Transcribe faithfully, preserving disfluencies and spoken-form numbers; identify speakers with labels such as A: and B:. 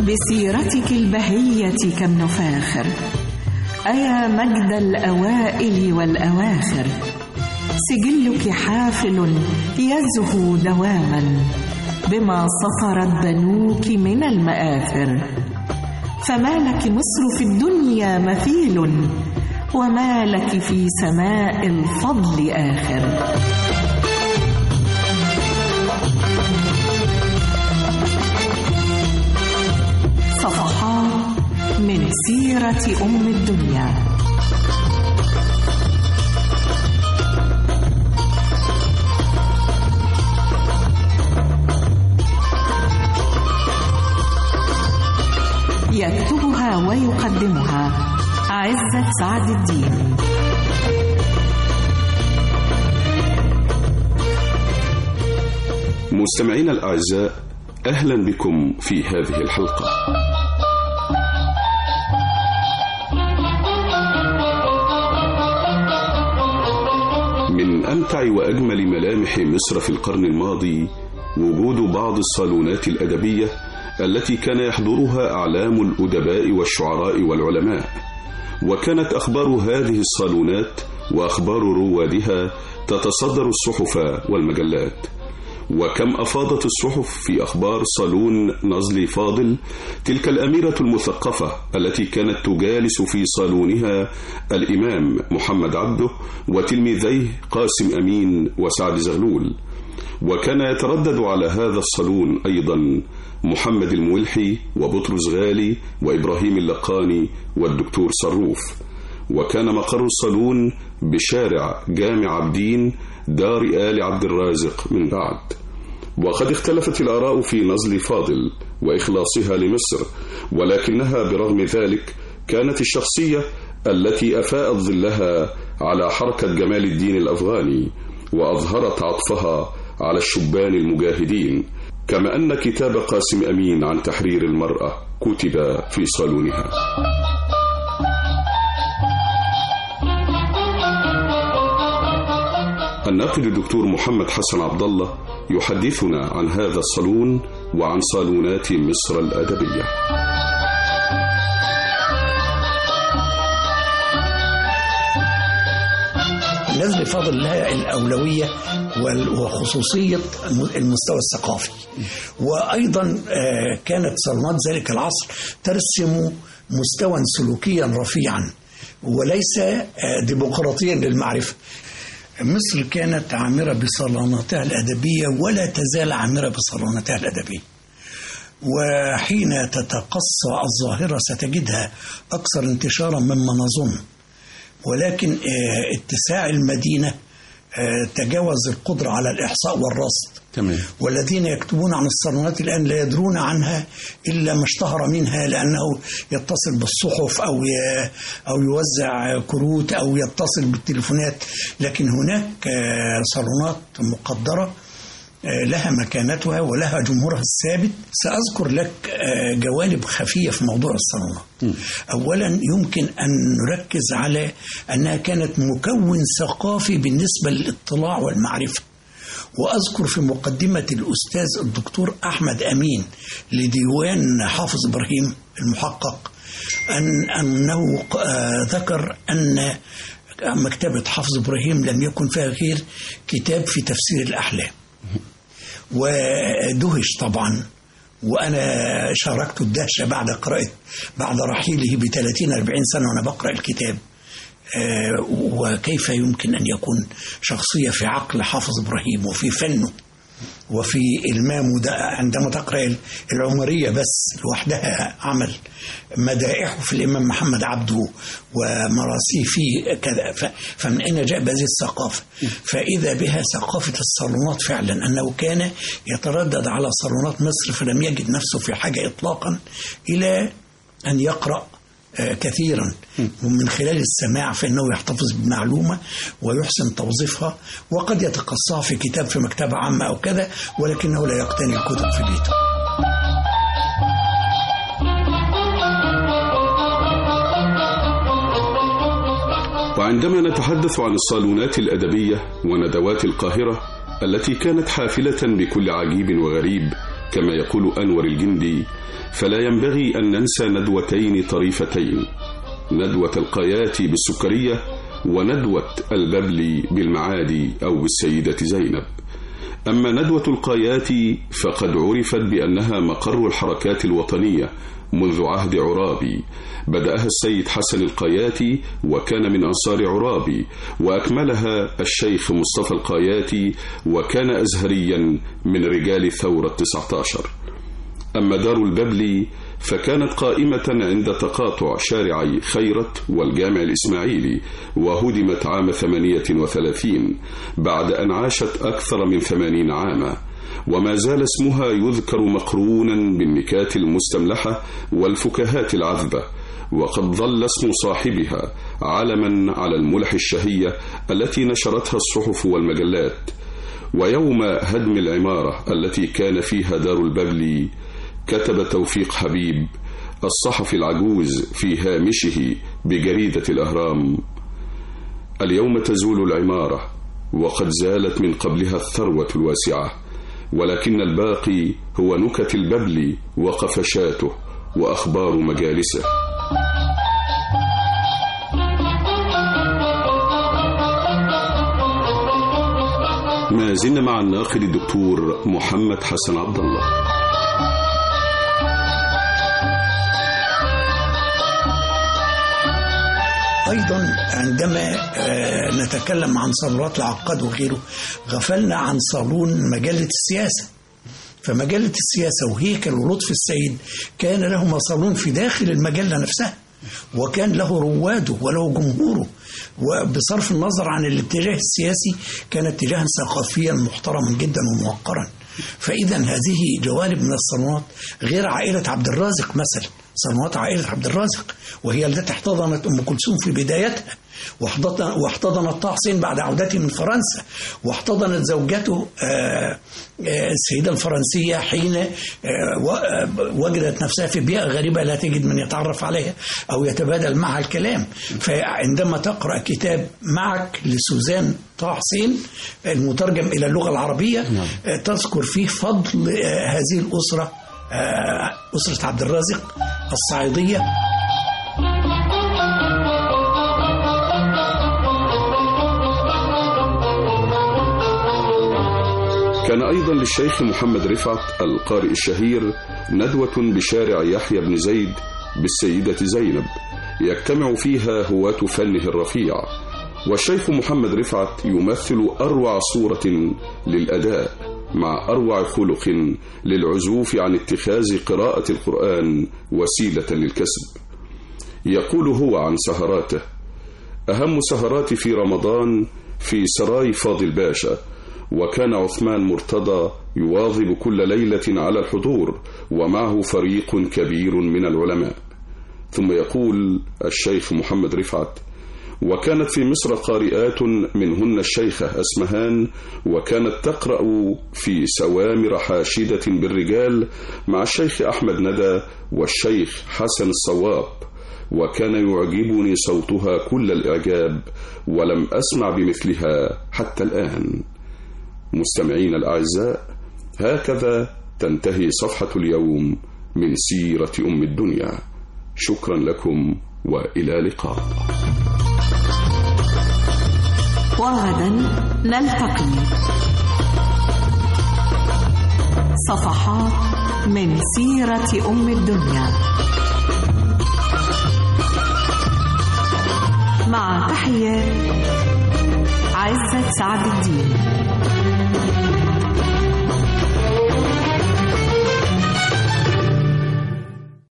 A: بسيرتك البهية كم نفاخر، أيا مجد الأوائل والأواخر. سجلك حافل يزهو دواما بما صفرت بنوك من المآثر. فما لك مصر في الدنيا مثيل، وما لك في سماء الفضل آخر. صفحات من سيرة أم الدنيا. يكتبها ويقدمها عزت سعد الدين.
B: مستمعينا الأعزاء، أهلا بكم في هذه الحلقة. من أمتع وأجمل ملامح مصر في القرن الماضي وجود بعض الصالونات الأدبية التي كان يحضرها أعلام الأدباء والشعراء والعلماء، وكانت أخبار هذه الصالونات وأخبار روادها تتصدر الصحف والمجلات. وكم أفاضت الصحف في أخبار صالون نزل فاضل، تلك الأميرة المثقفة التي كانت تجالس في صالونها الإمام محمد عبده وتلميذيه قاسم أمين وسعد زغلول. وكان يتردد على هذا الصالون أيضا محمد الملحي وبطرس غالي وإبراهيم اللقاني والدكتور صروف. وكان مقر الصالون بشارع جامع عابدين دار آل عبد الرازق من بعد. وقد اختلفت الآراء في نزل فاضل وإخلاصها لمصر، ولكنها برغم ذلك كانت الشخصية التي أفاءت ظلها على حركة جمال الدين الأفغاني وأظهرت عطفها على الشبان المجاهدين، كما أن كتاب قاسم أمين عن تحرير المرأة كتب في صالونها. الناقد الدكتور محمد حسن عبد الله يحدثنا عن هذا الصالون وعن صالونات مصر الأدبية.
C: نزل فاضل لها الأولوية وخصوصية المستوى الثقافي، وأيضا كانت صالونات ذلك العصر ترسم مستوى سلوكيا رفيعا وليس ديمقراطيا للمعرفة. مصر كانت عامرة بصالوناتها الأدبية ولا تزال عامرة بصالوناتها الأدبية، وحين تتقصى الظاهرة ستجدها أكثر انتشارا مما نظن. ولكن اتساع المدينة تجاوز القدرة على الإحصاء والرصد.
B: تمام.
C: والذين يكتبون عن الصالونات الآن لا يدرون عنها إلا ما اشتهر منها، لأنه يتصل بالصحف أو أو يوزع كروت أو يتصل بالتليفونات. لكن هناك صالونات مقدرة لها مكانتها ولها جمهورها الثابت. سأذكر لك جوانب خفية في موضوع الصالونات. أولا يمكن أن نركز على أنها كانت مكون ثقافي بالنسبة للاطلاع والمعرفة. وأذكر في مقدمة الأستاذ الدكتور أحمد أمين لديوان حافظ إبراهيم المحقق أن أنه ذكر أن مكتبة حافظ إبراهيم لم يكن فيها غير كتاب في تفسير الأحلام. ودهش طبعا، وأنا شاركت الدهشة بعد قراءة بعد رحيله بثلاثين أربعين سنة وأنا بقرأ الكتاب. آه وكيف يمكن أن يكون شخصية في عقل حافظ إبراهيم وفي فنه وفي إلمامه ده عندما تقرأ العمرية بس لوحدها عمل مدائحه في الإمام محمد عبده ومراسيه فيه كذا. فمن أين جاء بهذه الثقافة؟ فإذا بها ثقافة الصالونات فعلا، أنه كان يتردد على صالونات مصر فلم يجد نفسه في حاجة إطلاقا إلى أن يقرأ كثيرا، ومن خلال السماع فإنه يحتفظ بمعلومة ويحسن توظيفها، وقد يتقصها في كتاب في مكتبة عامة أو كذا، ولكنه لا يقتني الكتب في بيته.
B: وعندما نتحدث عن الصالونات الأدبية وندوات القاهرة التي كانت حافلة بكل عجيب وغريب، كما يقول أنور الجندي، فلا ينبغي أن ننسى ندوتين طريفتين، ندوة القايات بالسكرية وندوة الببل بالمعادي أو بالسيدة زينب. أما ندوة القايات فقد عرفت بأنها مقر الحركات الوطنية منذ عهد عرابي، بدأها السيد حسن القاياتي وكان من أنصار عرابي، وأكملها الشيخ مصطفى القاياتي وكان أزهريا من رجال ثورة تسعة عشر. أما دار الببل فكانت قائمة عند تقاطع شارعي خيرت والجامع الإسماعيلي، وهدمت عام ثمانية وثلاثين بعد أن عاشت أكثر من ثمانين عاما، وما زال اسمها يذكر مقرونا بالنكات المستملحة والفكاهات العذبة، وقد ظل اسم صاحبها علما على الملح الشهية التي نشرتها الصحف والمجلات. ويوم هدم العمارة التي كان فيها دار الببل كتب توفيق حبيب الصحفي العجوز في هامشه بجريدة الأهرام: اليوم تزول العمارة وقد زالت من قبلها الثروة الواسعة، ولكن الباقي هو نكت الببل وقفشاته وأخبار مجالسه. ما زلنا مع الناقد الدكتور محمد حسن عبد الله.
C: أيضا عندما نتكلم عن صالونات العقاد وغيره غفلنا عن صالون مجلة السياسة. فمجلة السياسة وهيكل ولطفي السيد كان لهما صالون في داخل المجلة نفسها، وكان له رواده وله جمهوره، وبصرف النظر عن الاتجاه السياسي كان اتجاها ثقافيا محترما جدا وموقرا. فإذا هذه جوانب من الصالونات، غير عائلة عبد الرازق مثلا، صالونات عائلة عبد الرازق وهي التي احتضنت أم كلثوم في بدايتها، واحتضنت طه حسين بعد عودته من فرنسا، واحتضنت زوجته السيدة الفرنسية حين وجدت نفسها في بيئة غريبة لا تجد من يتعرف عليها أو يتبادل معها الكلام. فعندما تقرأ كتاب معك لسوزان طه حسين المترجم إلى اللغة العربية تذكر فيه فضل هذه الأسرة، أسرة عبد الرازق الصعيدية.
B: كان أيضا للشيخ محمد رفعت القارئ الشهير ندوة بشارع يحيى بن زيد بالسيدة زينب يجتمع فيها هواة فنه الرفيع، والشيخ محمد رفعت يمثل أروع صورة للأداء مع أروع خلق للعزوف عن اتخاذ قراءة القرآن وسيلة للكسب. يقول هو عن سهراته: أهم سهراتي في رمضان في سراي فاضل باشا، وكان عثمان مرتضى يواظب كل ليلة على الحضور ومعه فريق كبير من العلماء. ثم يقول الشيخ محمد رفعت: وكانت في مصر قارئات منهن الشيخة أسمهان، وكانت تقرأ في سوامر حاشدة بالرجال مع الشيخ أحمد ندى والشيخ حسن الصواب، وكان يعجبني صوتها كل الإعجاب ولم أسمع بمثلها حتى الآن. مستمعين الأعزاء، هكذا تنتهي صفحة اليوم من سيرة أم الدنيا. شكرا لكم وإلى لقاء.
A: وغدا نلتقي صفحات من سيرة أم الدنيا، مع تحيات عزت سعد الدين.